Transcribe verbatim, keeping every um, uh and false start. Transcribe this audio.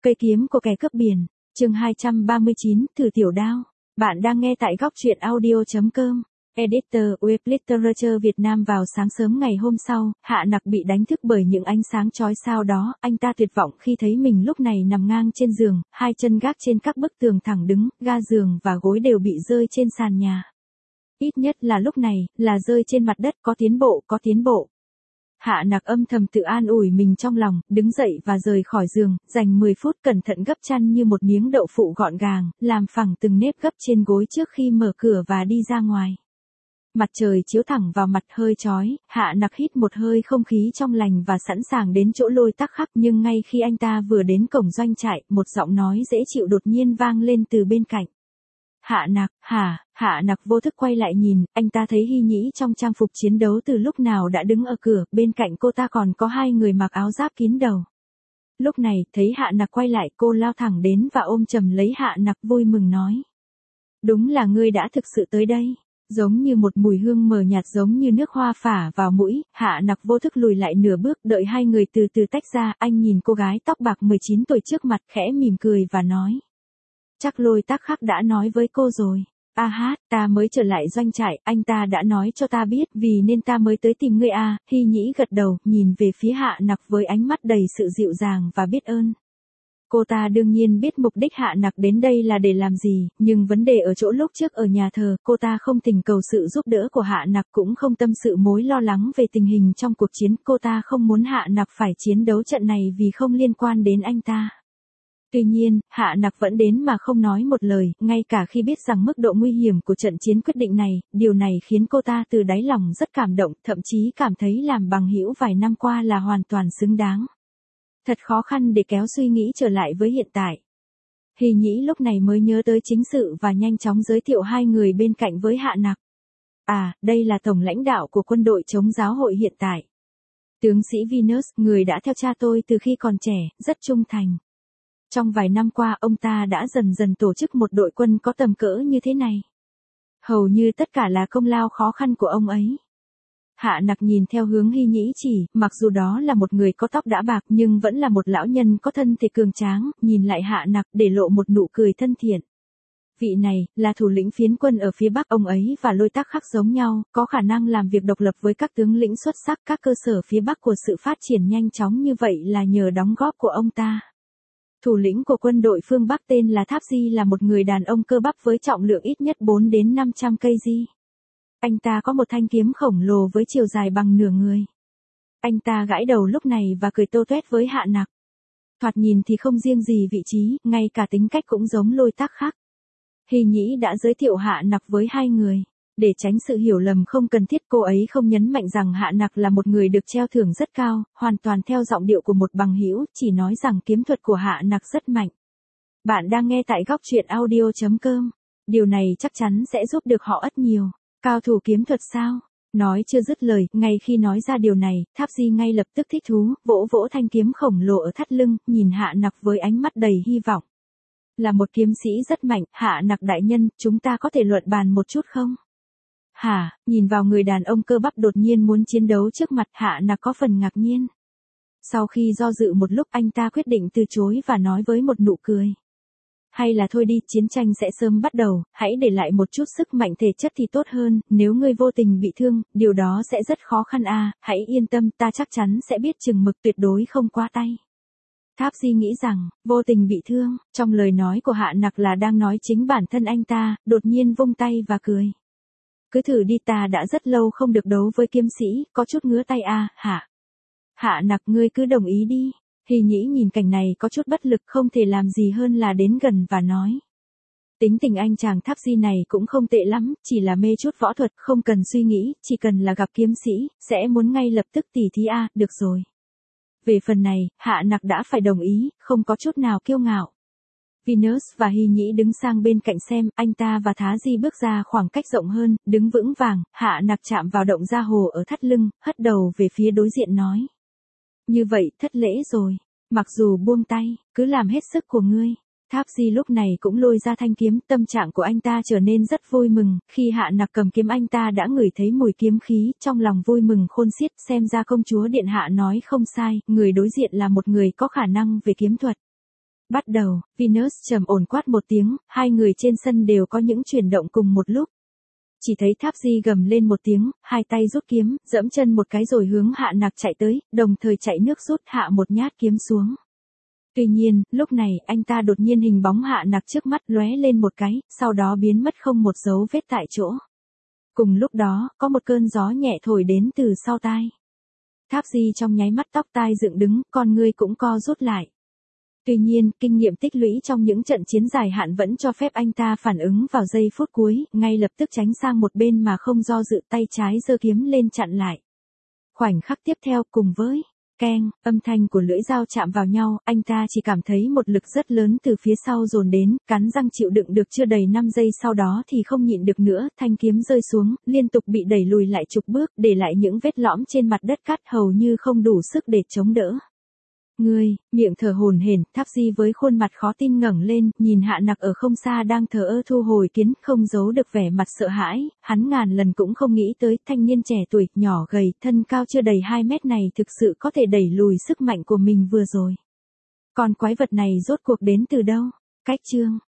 Cây kiếm của kẻ cướp biển, chương hai trăm ba mươi chín, thử tiểu đao. Bạn đang nghe tại góc truyện audio chấm com. Editor Web Literature Việt Nam. Vào sáng sớm ngày hôm sau, Hạ Nặc bị đánh thức bởi những ánh sáng chói sao đó, anh ta tuyệt vọng khi thấy mình lúc này nằm ngang trên giường, hai chân gác trên các bức tường thẳng đứng, ga giường và gối đều bị rơi trên sàn nhà. Ít nhất là lúc này, là rơi trên mặt đất, có tiến bộ, có tiến bộ. Hạ Nặc âm thầm tự an ủi mình trong lòng, đứng dậy và rời khỏi giường, dành mười phút cẩn thận gấp chăn như một miếng đậu phụ gọn gàng, làm phẳng từng nếp gấp trên gối trước khi mở cửa và đi ra ngoài. Mặt trời chiếu thẳng vào mặt hơi chói, Hạ Nặc hít một hơi không khí trong lành và sẵn sàng đến chỗ Lôi Tắc Khắc, nhưng ngay khi anh ta vừa đến cổng doanh trại, một giọng nói dễ chịu đột nhiên vang lên từ bên cạnh. Hạ Nặc, hả? Hạ Nặc vô thức quay lại nhìn, anh ta thấy Hy Nhĩ trong trang phục chiến đấu từ lúc nào đã đứng ở cửa, bên cạnh cô ta còn có hai người mặc áo giáp kín đầu. Lúc này, thấy Hạ Nặc quay lại, cô lao thẳng đến và ôm chầm lấy Hạ Nặc, vui mừng nói. Đúng là ngươi đã thực sự tới đây. Giống như một mùi hương mờ nhạt, giống như nước hoa phả vào mũi, Hạ Nặc vô thức lùi lại nửa bước, đợi hai người từ từ tách ra, anh nhìn cô gái tóc bạc mười chín tuổi trước mặt, khẽ mỉm cười và nói. Chắc Lôi Tắc Khắc đã nói với cô rồi. A hát, ta mới trở lại doanh trại, anh ta đã nói cho ta biết, vì nên ta mới tới tìm ngươi à. Hy Nhĩ gật đầu, nhìn về phía Hạ Nặc với ánh mắt đầy sự dịu dàng và biết ơn. Cô ta đương nhiên biết mục đích Hạ Nặc đến đây là để làm gì, nhưng vấn đề ở chỗ lúc trước ở nhà thờ, cô ta không tình cầu sự giúp đỡ của Hạ Nặc, cũng không tâm sự mối lo lắng về tình hình trong cuộc chiến, cô ta không muốn Hạ Nặc phải chiến đấu trận này vì không liên quan đến anh ta. Tuy nhiên, Hạ Nặc vẫn đến mà không nói một lời, ngay cả khi biết rằng mức độ nguy hiểm của trận chiến quyết định này, điều này khiến cô ta từ đáy lòng rất cảm động, thậm chí cảm thấy làm bằng hữu vài năm qua là hoàn toàn xứng đáng. Thật khó khăn để kéo suy nghĩ trở lại với hiện tại. Hy Nhĩ lúc này mới nhớ tới chính sự và nhanh chóng giới thiệu hai người bên cạnh với Hạ Nặc. À, đây là tổng lãnh đạo của quân đội chống giáo hội hiện tại. Tướng sĩ Venus, người đã theo cha tôi từ khi còn trẻ, rất trung thành. Trong vài năm qua, ông ta đã dần dần tổ chức một đội quân có tầm cỡ như thế này. Hầu như tất cả là công lao khó khăn của ông ấy. Hạ Nặc nhìn theo hướng Hy Nhĩ chỉ, mặc dù đó là một người có tóc đã bạc nhưng vẫn là một lão nhân có thân thể cường tráng, nhìn lại Hạ Nặc để lộ một nụ cười thân thiện. Vị này, là thủ lĩnh phiến quân ở phía Bắc, ông ấy và Lôi Tắc Khắc giống nhau, có khả năng làm việc độc lập với các tướng lĩnh xuất sắc, các cơ sở phía Bắc của sự phát triển nhanh chóng như vậy là nhờ đóng góp của ông ta. Thủ lĩnh của quân đội phương Bắc tên là Tháp Di là một người đàn ông cơ bắp với trọng lượng ít nhất bốn đến năm trăm ki lô gam. Anh ta có một thanh kiếm khổng lồ với chiều dài bằng nửa người. Anh ta gãi đầu lúc này và cười tô toét với Hạ Nặc. Thoạt nhìn thì không riêng gì vị trí, ngay cả tính cách cũng giống Lôi Tắc Khắc. Hy Nhĩ đã giới thiệu Hạ Nặc với hai người. Để tránh sự hiểu lầm không cần thiết, cô ấy không nhấn mạnh rằng Hạ Nặc là một người được treo thưởng rất cao, hoàn toàn theo giọng điệu của một bằng hữu, chỉ nói rằng kiếm thuật của Hạ Nặc rất mạnh. Bạn đang nghe tại góc truyện audio chấm com. Điều này chắc chắn sẽ giúp được họ ất nhiều. Cao thủ kiếm thuật sao? Nói chưa dứt lời, ngay khi nói ra điều này, Tháp Di ngay lập tức thích thú, vỗ vỗ thanh kiếm khổng lồ ở thắt lưng, nhìn Hạ Nặc với ánh mắt đầy hy vọng. Là một kiếm sĩ rất mạnh, Hạ Nặc đại nhân, chúng ta có thể luận bàn một chút không? Hả, nhìn vào người đàn ông cơ bắp đột nhiên muốn chiến đấu trước mặt, Hạ Nặc có phần ngạc nhiên. Sau khi do dự một lúc, anh ta quyết định từ chối và nói với một nụ cười. Hay là thôi đi, chiến tranh sẽ sớm bắt đầu, hãy để lại một chút sức mạnh thể chất thì tốt hơn, nếu ngươi vô tình bị thương, điều đó sẽ rất khó khăn à, hãy yên tâm, ta chắc chắn sẽ biết chừng mực, tuyệt đối không qua tay. Tháp Di nghĩ rằng, vô tình bị thương, trong lời nói của Hạ Nặc là đang nói chính bản thân anh ta, đột nhiên vung tay và cười. Cứ thử đi, ta đã rất lâu không được đấu với kiếm sĩ, có chút ngứa tay à, hả? Hạ Nặc, ngươi cứ đồng ý đi. Hy Nhĩ nhìn cảnh này có chút bất lực, không thể làm gì hơn là đến gần và nói. Tính tình anh chàng Tháp Di này cũng không tệ lắm, chỉ là mê chút võ thuật, không cần suy nghĩ, chỉ cần là gặp kiếm sĩ, sẽ muốn ngay lập tức tỉ thí à, được rồi. Về phần này, Hạ Nặc đã phải đồng ý, không có chút nào kiêu ngạo. Venus và Hy Nhĩ đứng sang bên cạnh xem, anh ta và Thá Di bước ra khoảng cách rộng hơn, đứng vững vàng, Hạ Nặc chạm vào động da hồ ở thắt lưng, hất đầu về phía đối diện nói. Như vậy, thất lễ rồi. Mặc dù buông tay, cứ làm hết sức của ngươi. Tháp Di lúc này cũng lôi ra thanh kiếm, tâm trạng của anh ta trở nên rất vui mừng, khi Hạ Nặc cầm kiếm anh ta đã ngửi thấy mùi kiếm khí, trong lòng vui mừng khôn xiết, xem ra công chúa điện hạ nói không sai, người đối diện là một người có khả năng về kiếm thuật. Bắt đầu, Venus trầm ổn quát một tiếng, hai người trên sân đều có những chuyển động cùng một lúc. Chỉ thấy Tháp Di gầm lên một tiếng, hai tay rút kiếm, giẫm chân một cái rồi hướng Hạ Nặc chạy tới, đồng thời chạy nước rút hạ một nhát kiếm xuống. Tuy nhiên, lúc này, anh ta đột nhiên hình bóng Hạ Nặc trước mắt lóe lên một cái, sau đó biến mất không một dấu vết tại chỗ. Cùng lúc đó, có một cơn gió nhẹ thổi đến từ sau tai. Tháp Di trong nháy mắt tóc tai dựng đứng, con ngươi cũng co rút lại. Tuy nhiên, kinh nghiệm tích lũy trong những trận chiến dài hạn vẫn cho phép anh ta phản ứng vào giây phút cuối, ngay lập tức tránh sang một bên mà không do dự, tay trái giơ kiếm lên chặn lại. Khoảnh khắc tiếp theo, cùng với keng, âm thanh của lưỡi dao chạm vào nhau, anh ta chỉ cảm thấy một lực rất lớn từ phía sau dồn đến, cắn răng chịu đựng được chưa đầy năm giây, sau đó thì không nhịn được nữa, thanh kiếm rơi xuống, liên tục bị đẩy lùi lại chục bước, để lại những vết lõm trên mặt đất cát hầu như không đủ sức để chống đỡ. Ngươi, miệng thở hổn hển, Tháp Di với khuôn mặt khó tin ngẩng lên, nhìn Hạ Nặc ở không xa đang thờ ơ thu hồi kiếm, không giấu được vẻ mặt sợ hãi, hắn ngàn lần cũng không nghĩ tới thanh niên trẻ tuổi, nhỏ gầy, thân cao chưa đầy hai mét này thực sự có thể đẩy lùi sức mạnh của mình vừa rồi. Còn quái vật này rốt cuộc đến từ đâu? Cách chương